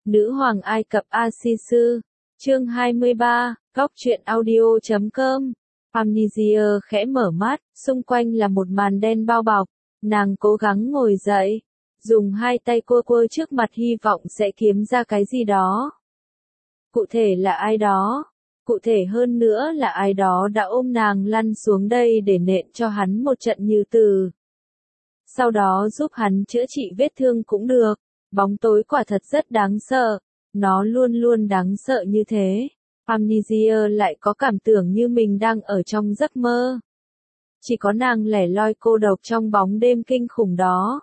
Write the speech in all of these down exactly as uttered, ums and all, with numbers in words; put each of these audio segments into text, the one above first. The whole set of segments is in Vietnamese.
Nữ hoàng Ai Cập A-si-sư, chương hai mươi ba, góc truyện audio chấm com. Amnesia khẽ mở mắt, xung quanh là một màn đen bao bọc. Nàng cố gắng ngồi dậy, dùng hai tay quơ quơ trước mặt hy vọng sẽ kiếm ra cái gì đó. Cụ thể là ai đó? Cụ thể hơn nữa là ai đó đã ôm nàng lăn xuống đây để nện cho hắn một trận như từ. Sau đó giúp hắn chữa trị vết thương cũng được. Bóng tối quả thật rất đáng sợ. Nó luôn luôn đáng sợ như thế. Amnesia lại có cảm tưởng như mình đang ở trong giấc mơ. Chỉ có nàng lẻ loi cô độc trong bóng đêm kinh khủng đó.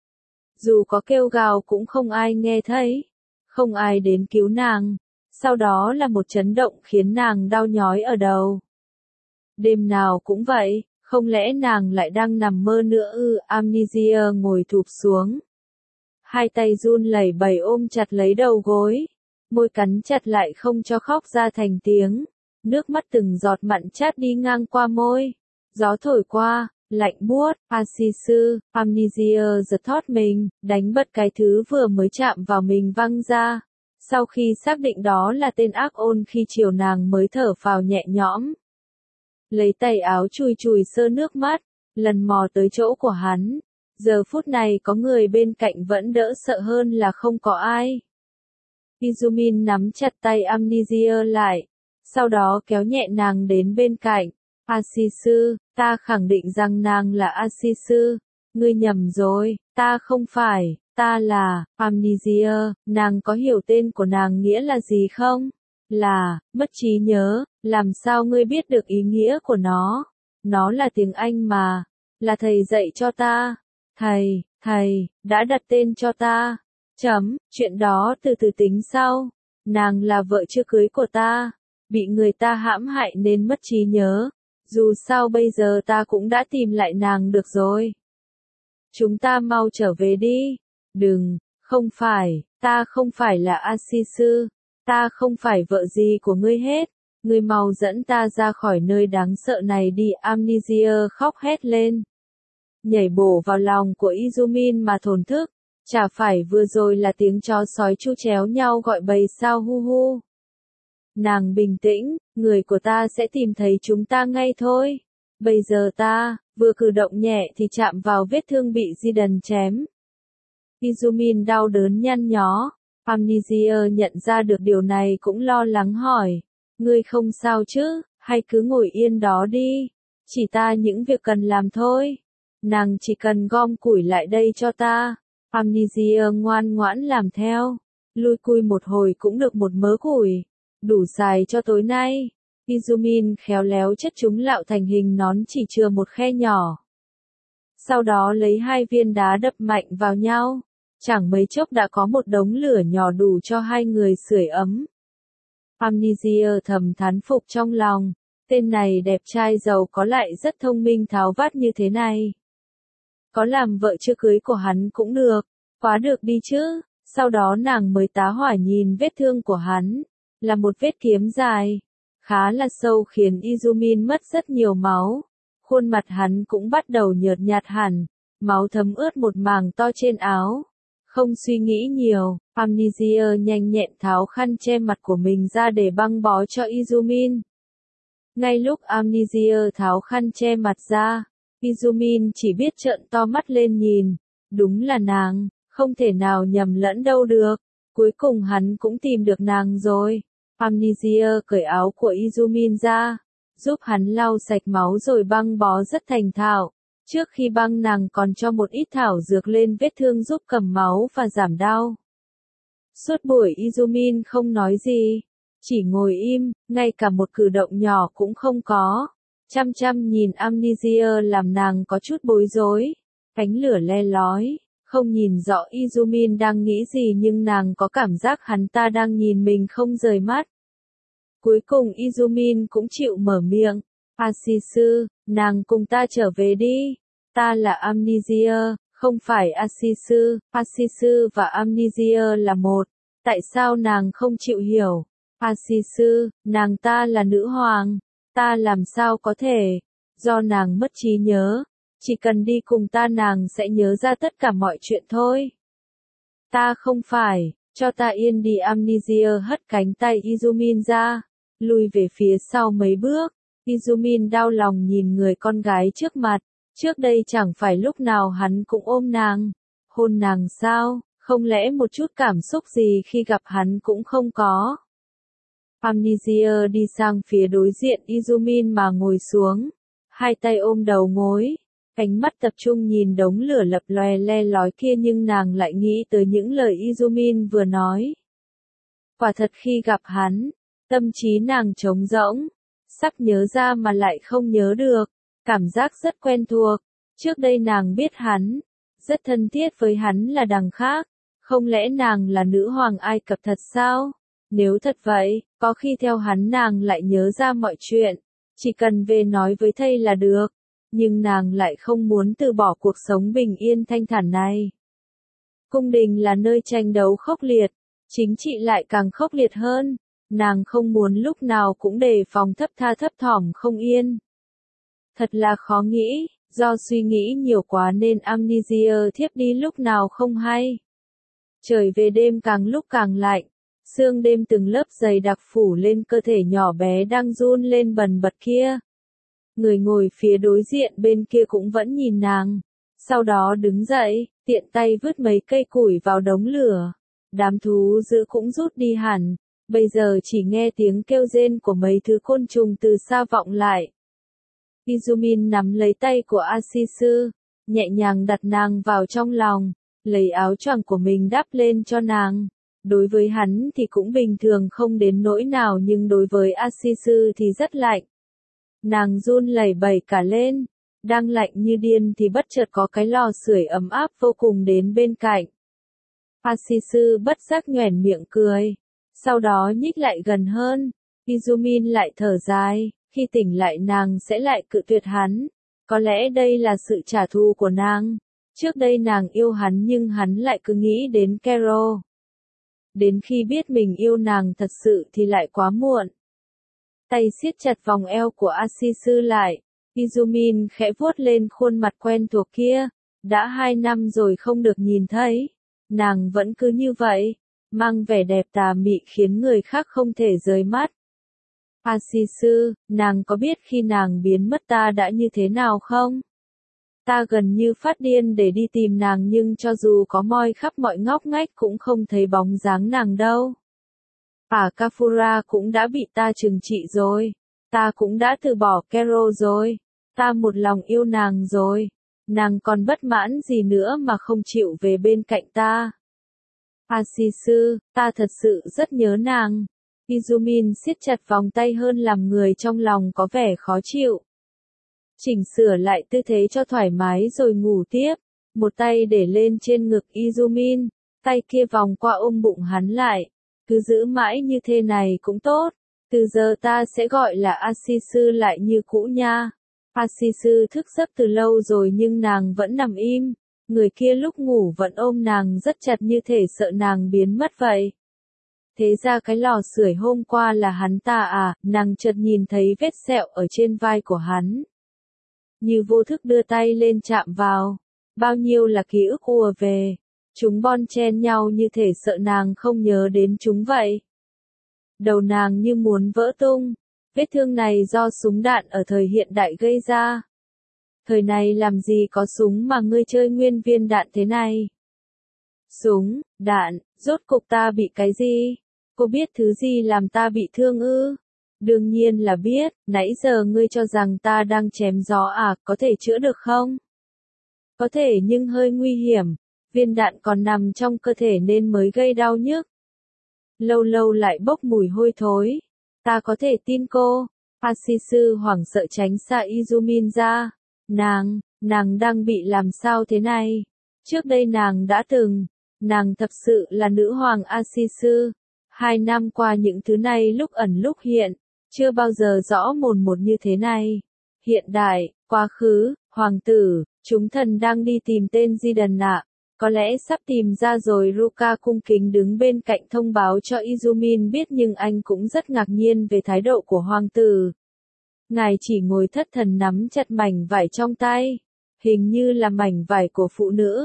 Dù có kêu gào cũng không ai nghe thấy. Không ai đến cứu nàng. Sau đó là một chấn động khiến nàng đau nhói ở đầu. Đêm nào cũng vậy, không lẽ nàng lại đang nằm mơ nữa ư? Amnesia ngồi thụp xuống. Hai tay run lẩy bẩy ôm chặt lấy đầu gối. Môi cắn chặt lại không cho khóc ra thành tiếng. Nước mắt từng giọt mặn chát đi ngang qua môi. Gió thổi qua, lạnh buốt. A-si-sư, Amnesia giật thót mình, đánh bật cái thứ vừa mới chạm vào mình văng ra. Sau khi xác định đó là tên ác ôn khi chiều nàng mới thở phào nhẹ nhõm. Lấy tay áo chùi chùi sơ nước mắt, lần mò tới chỗ của hắn. Giờ phút này có người bên cạnh vẫn đỡ sợ hơn là không có ai. Izumin nắm chặt tay Amnesia lại, sau đó kéo nhẹ nàng đến bên cạnh. A-si-sư, ta khẳng định rằng nàng là A-si-sư. Ngươi nhầm rồi, ta không phải, ta là Amnesia. Nàng có hiểu tên của nàng nghĩa là gì không? Là, mất trí nhớ. Làm sao ngươi biết được ý nghĩa của nó? Nó là tiếng Anh mà. Là thầy dạy cho ta. Thầy, thầy, đã đặt tên cho ta. Chấm, chuyện đó từ từ tính sau. Nàng là vợ chưa cưới của ta. Bị người ta hãm hại nên mất trí nhớ. Dù sao bây giờ ta cũng đã tìm lại nàng được rồi. Chúng ta mau trở về đi. Đừng, không phải, ta không phải là A-si-sư. Ta không phải vợ gì của ngươi hết. Ngươi mau dẫn ta ra khỏi nơi đáng sợ này đi. Amnesia khóc hét lên. Nhảy bổ vào lòng của Izumin mà thổn thức. Chả phải vừa rồi là tiếng chó sói chu chéo nhau gọi bầy sao hu hu. Nàng bình tĩnh, người của ta sẽ tìm thấy chúng ta ngay thôi. Bây giờ ta, vừa cử động nhẹ thì chạm vào vết thương bị Zidane chém. Izumin đau đớn nhăn nhó. Amnesia nhận ra được điều này cũng lo lắng hỏi. Ngươi không sao chứ, hay cứ ngồi yên đó đi. Chỉ ta những việc cần làm thôi. Nàng chỉ cần gom củi lại đây cho ta. Amnesia ngoan ngoãn làm theo. Lui cui một hồi cũng được một mớ củi. Đủ xài cho tối nay. Izumin khéo léo chất chúng lạo thành hình nón chỉ chừa một khe nhỏ. Sau đó lấy hai viên đá đập mạnh vào nhau. Chẳng mấy chốc đã có một đống lửa nhỏ đủ cho hai người sưởi ấm. Amnesia thầm thán phục trong lòng. Tên này đẹp trai giàu có lại rất thông minh tháo vát như thế này. Có làm vợ chưa cưới của hắn cũng được. Quá được đi chứ. Sau đó nàng mới tá hỏa nhìn vết thương của hắn. Là một vết kiếm dài. Khá là sâu khiến Izumin mất rất nhiều máu. Khuôn mặt hắn cũng bắt đầu nhợt nhạt hẳn. Máu thấm ướt một mảng to trên áo. Không suy nghĩ nhiều, Amnesia nhanh nhẹn tháo khăn che mặt của mình ra để băng bó cho Izumin. Ngay lúc Amnesia tháo khăn che mặt ra, Izumin chỉ biết trợn to mắt lên nhìn. Đúng là nàng, không thể nào nhầm lẫn đâu được. Cuối cùng hắn cũng tìm được nàng rồi. Amnesia cởi áo của Izumin ra, giúp hắn lau sạch máu rồi băng bó rất thành thạo. Trước khi băng nàng còn cho một ít thảo dược lên vết thương giúp cầm máu và giảm đau. Suốt buổi Izumin không nói gì, chỉ ngồi im, ngay cả một cử động nhỏ cũng không có. Chăm chăm nhìn Amnesia làm nàng có chút bối rối. Cánh lửa le lói, không nhìn rõ Izumin đang nghĩ gì nhưng nàng có cảm giác hắn ta đang nhìn mình không rời mắt. Cuối cùng Izumin cũng chịu mở miệng. A-si-sư, nàng cùng ta trở về đi. Ta là Amnesia, không phải A-si-sư. A-si-sư và Amnesia là một. Tại sao nàng không chịu hiểu? A-si-sư, nàng ta là nữ hoàng. Ta làm sao có thể? Do nàng mất trí nhớ. Chỉ cần đi cùng ta nàng sẽ nhớ ra tất cả mọi chuyện thôi. Ta không phải. Cho ta yên đi. Amnesia hất cánh tay Izumin ra, lùi về phía sau mấy bước. Izumin đau lòng nhìn người con gái trước mặt, trước đây chẳng phải lúc nào hắn cũng ôm nàng, hôn nàng sao, không lẽ một chút cảm xúc gì khi gặp hắn cũng không có. Amnesia đi sang phía đối diện Izumin mà ngồi xuống, hai tay ôm đầu gối, ánh mắt tập trung nhìn đống lửa lập lòe le lói kia nhưng nàng lại nghĩ tới những lời Izumin vừa nói. Quả thật khi gặp hắn, tâm trí nàng trống rỗng, sắp nhớ ra mà lại không nhớ được, cảm giác rất quen thuộc, trước đây nàng biết hắn, rất thân thiết với hắn là đằng khác, không lẽ nàng là nữ hoàng Ai Cập thật sao? Nếu thật vậy, có khi theo hắn nàng lại nhớ ra mọi chuyện, chỉ cần về nói với thầy là được, nhưng nàng lại không muốn từ bỏ cuộc sống bình yên thanh thản này. Cung đình là nơi tranh đấu khốc liệt, chính trị lại càng khốc liệt hơn, nàng không muốn lúc nào cũng đề phòng thấp tha thấp thỏm không yên. Thật là khó nghĩ, do suy nghĩ nhiều quá nên Amnesia thiếp đi lúc nào không hay. Trời về đêm càng lúc càng lạnh, sương đêm từng lớp dày đặc phủ lên cơ thể nhỏ bé đang run lên bần bật kia. Người ngồi phía đối diện bên kia cũng vẫn nhìn nàng, sau đó đứng dậy, tiện tay vứt mấy cây củi vào đống lửa. Đám thú dữ cũng rút đi hẳn, bây giờ chỉ nghe tiếng kêu rên của mấy thứ côn trùng từ xa vọng lại. Izumin nắm lấy tay của Asisu, nhẹ nhàng đặt nàng vào trong lòng, lấy áo choàng của mình đắp lên cho nàng. Đối với hắn thì cũng bình thường không đến nỗi nào nhưng đối với Asisu thì rất lạnh. Nàng run lẩy bẩy cả lên, đang lạnh như điên thì bất chợt có cái lò sưởi ấm áp vô cùng đến bên cạnh. Asisu bất giác nhoẻn miệng cười, sau đó nhích lại gần hơn. Izumin lại thở dài, khi tỉnh lại nàng sẽ lại cự tuyệt hắn. Có lẽ đây là sự trả thù của nàng. Trước đây nàng yêu hắn nhưng hắn lại cứ nghĩ đến Carol. Đến khi biết mình yêu nàng thật sự thì lại quá muộn. Tay siết chặt vòng eo của Asisu lại, Izumin khẽ vuốt lên khuôn mặt quen thuộc kia. Đã hai năm rồi không được nhìn thấy, nàng vẫn cứ như vậy, mang vẻ đẹp tà mị khiến người khác không thể rời mắt. Asisu, nàng có biết khi nàng biến mất ta đã như thế nào không? Ta gần như phát điên để đi tìm nàng nhưng cho dù có moi khắp mọi ngóc ngách cũng không thấy bóng dáng nàng đâu. À Kafura cũng đã bị ta trừng trị rồi. Ta cũng đã từ bỏ Carol rồi. Ta một lòng yêu nàng rồi. Nàng còn bất mãn gì nữa mà không chịu về bên cạnh ta. Asisu, ta thật sự rất nhớ nàng. Izumin siết chặt vòng tay hơn làm người trong lòng có vẻ khó chịu. Chỉnh sửa lại tư thế cho thoải mái rồi ngủ tiếp. Một tay để lên trên ngực Izumin, tay kia vòng qua ôm bụng hắn lại. Cứ giữ mãi như thế này cũng tốt. Từ giờ ta sẽ gọi là Asisu lại như cũ nha. Asisu thức giấc từ lâu rồi nhưng nàng vẫn nằm im. Người kia lúc ngủ vẫn ôm nàng rất chặt như thể sợ nàng biến mất vậy. Thế ra cái lò sưởi hôm qua là hắn ta à, nàng chợt nhìn thấy vết sẹo ở trên vai của hắn. Như vô thức đưa tay lên chạm vào. Bao nhiêu là ký ức ùa về. Chúng bon chen nhau như thể sợ nàng không nhớ đến chúng vậy. Đầu nàng như muốn vỡ tung. Vết thương này do súng đạn ở thời hiện đại gây ra. Thời này làm gì có súng mà ngươi chơi nguyên viên đạn thế này? Súng, đạn, rốt cục ta bị cái gì? Cô biết thứ gì làm ta bị thương ư? Đương nhiên là biết, nãy giờ ngươi cho rằng ta đang chém gió à, có thể chữa được không? Có thể nhưng hơi nguy hiểm, viên đạn còn nằm trong cơ thể nên mới gây đau nhức. Lâu lâu lại bốc mùi hôi thối. Ta có thể tin cô. Asisu hoảng sợ tránh xa Izumin ra. Nàng, nàng đang bị làm sao thế này? Trước đây nàng đã từng, nàng thật sự là nữ hoàng Asisu. Hai năm qua những thứ này lúc ẩn lúc hiện, chưa bao giờ rõ mồn một như thế này. Hiện đại, quá khứ, hoàng tử, chúng thần đang đi tìm tên Zidane ạ. Có lẽ sắp tìm ra rồi. Ruka cung kính đứng bên cạnh thông báo cho Izumin biết nhưng anh cũng rất ngạc nhiên về thái độ của hoàng tử. Ngài chỉ ngồi thất thần nắm chặt mảnh vải trong tay. Hình như là mảnh vải của phụ nữ.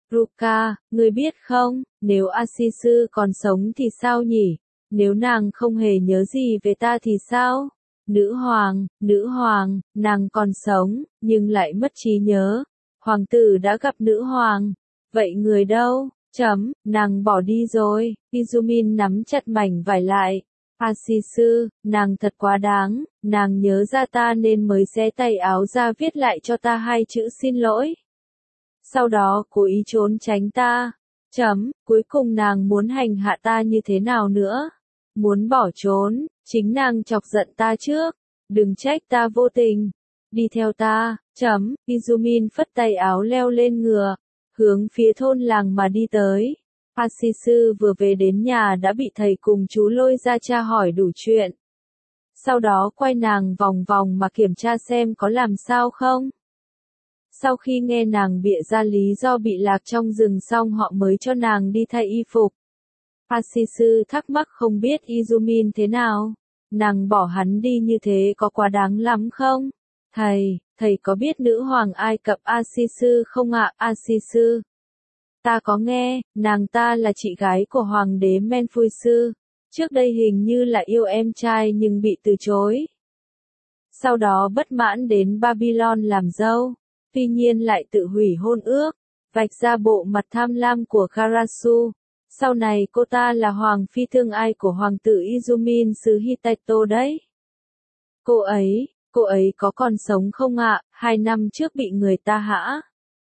Ruka, ngươi biết không, nếu Asisu còn sống thì sao nhỉ? Nếu nàng không hề nhớ gì về ta thì sao? Nữ hoàng, nữ hoàng, nàng còn sống, nhưng lại mất trí nhớ. Hoàng tử đã gặp nữ hoàng. Vậy người đâu? Chấm, nàng bỏ đi rồi. Izumin nắm chặt mảnh vải lại. Asisu, nàng thật quá đáng, nàng nhớ ra ta nên mới xé tay áo ra viết lại cho ta hai chữ xin lỗi. Sau đó cố ý trốn tránh ta. Chấm, cuối cùng nàng muốn hành hạ ta như thế nào nữa? Muốn bỏ trốn, chính nàng chọc giận ta trước. Đừng trách ta vô tình. Đi theo ta, chấm, Izumin phất tay áo leo lên ngựa, hướng phía thôn làng mà đi tới. Asisu vừa về đến nhà đã bị thầy cùng chú lôi ra tra hỏi đủ chuyện. Sau đó quay nàng vòng vòng mà kiểm tra xem có làm sao không. Sau khi nghe nàng bịa ra lý do bị lạc trong rừng xong họ mới cho nàng đi thay y phục. Asisu thắc mắc không biết Izumin thế nào. Nàng bỏ hắn đi như thế có quá đáng lắm không? Thầy, thầy có biết nữ hoàng Ai Cập Asisu không ạ? Asisu. Ta có nghe, nàng ta là chị gái của hoàng đế Menfuisu. Trước đây hình như là yêu em trai nhưng bị từ chối. Sau đó bất mãn đến Babylon làm dâu. Tuy nhiên lại tự hủy hôn ước, vạch ra bộ mặt tham lam của Karasu. Sau này cô ta là hoàng phi thương ai của hoàng tử Izumin xứ Hittite đấy. Cô ấy, cô ấy có còn sống không ạ? Hai năm trước bị người ta hãm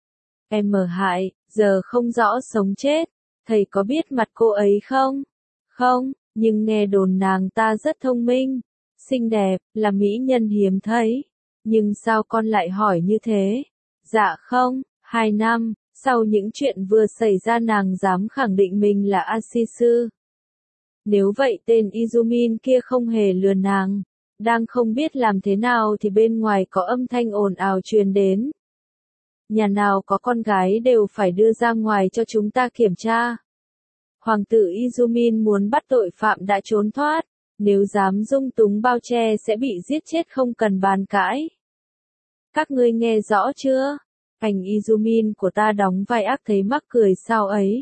em hại, giờ không rõ sống chết. Thầy có biết mặt cô ấy không? Không, nhưng nghe đồn nàng ta rất thông minh, xinh đẹp, là mỹ nhân hiếm thấy. Nhưng sao con lại hỏi như thế? Dạ không, hai năm, sau những chuyện vừa xảy ra nàng dám khẳng định mình là Asisu. Nếu vậy tên Izumin kia không hề lừa nàng. Đang không biết làm thế nào thì bên ngoài có âm thanh ồn ào truyền đến. Nhà nào có con gái đều phải đưa ra ngoài cho chúng ta kiểm tra. Hoàng tử Izumin muốn bắt tội phạm đã trốn thoát. Nếu dám dung túng bao che sẽ bị giết chết không cần bàn cãi. Các ngươi nghe rõ chưa? Cảnh Izumin của ta đóng vai ác thấy mắc cười sao ấy.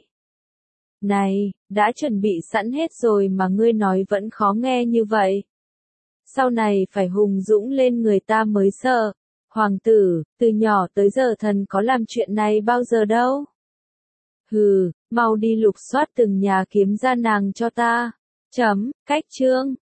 Này, đã chuẩn bị sẵn hết rồi mà ngươi nói vẫn khó nghe như vậy. Sau này phải hùng dũng lên người ta mới sợ. Hoàng tử, từ nhỏ tới giờ thần có làm chuyện này bao giờ đâu. Hừ, mau đi lục soát từng nhà kiếm ra nàng cho ta. Chấm, cách chương.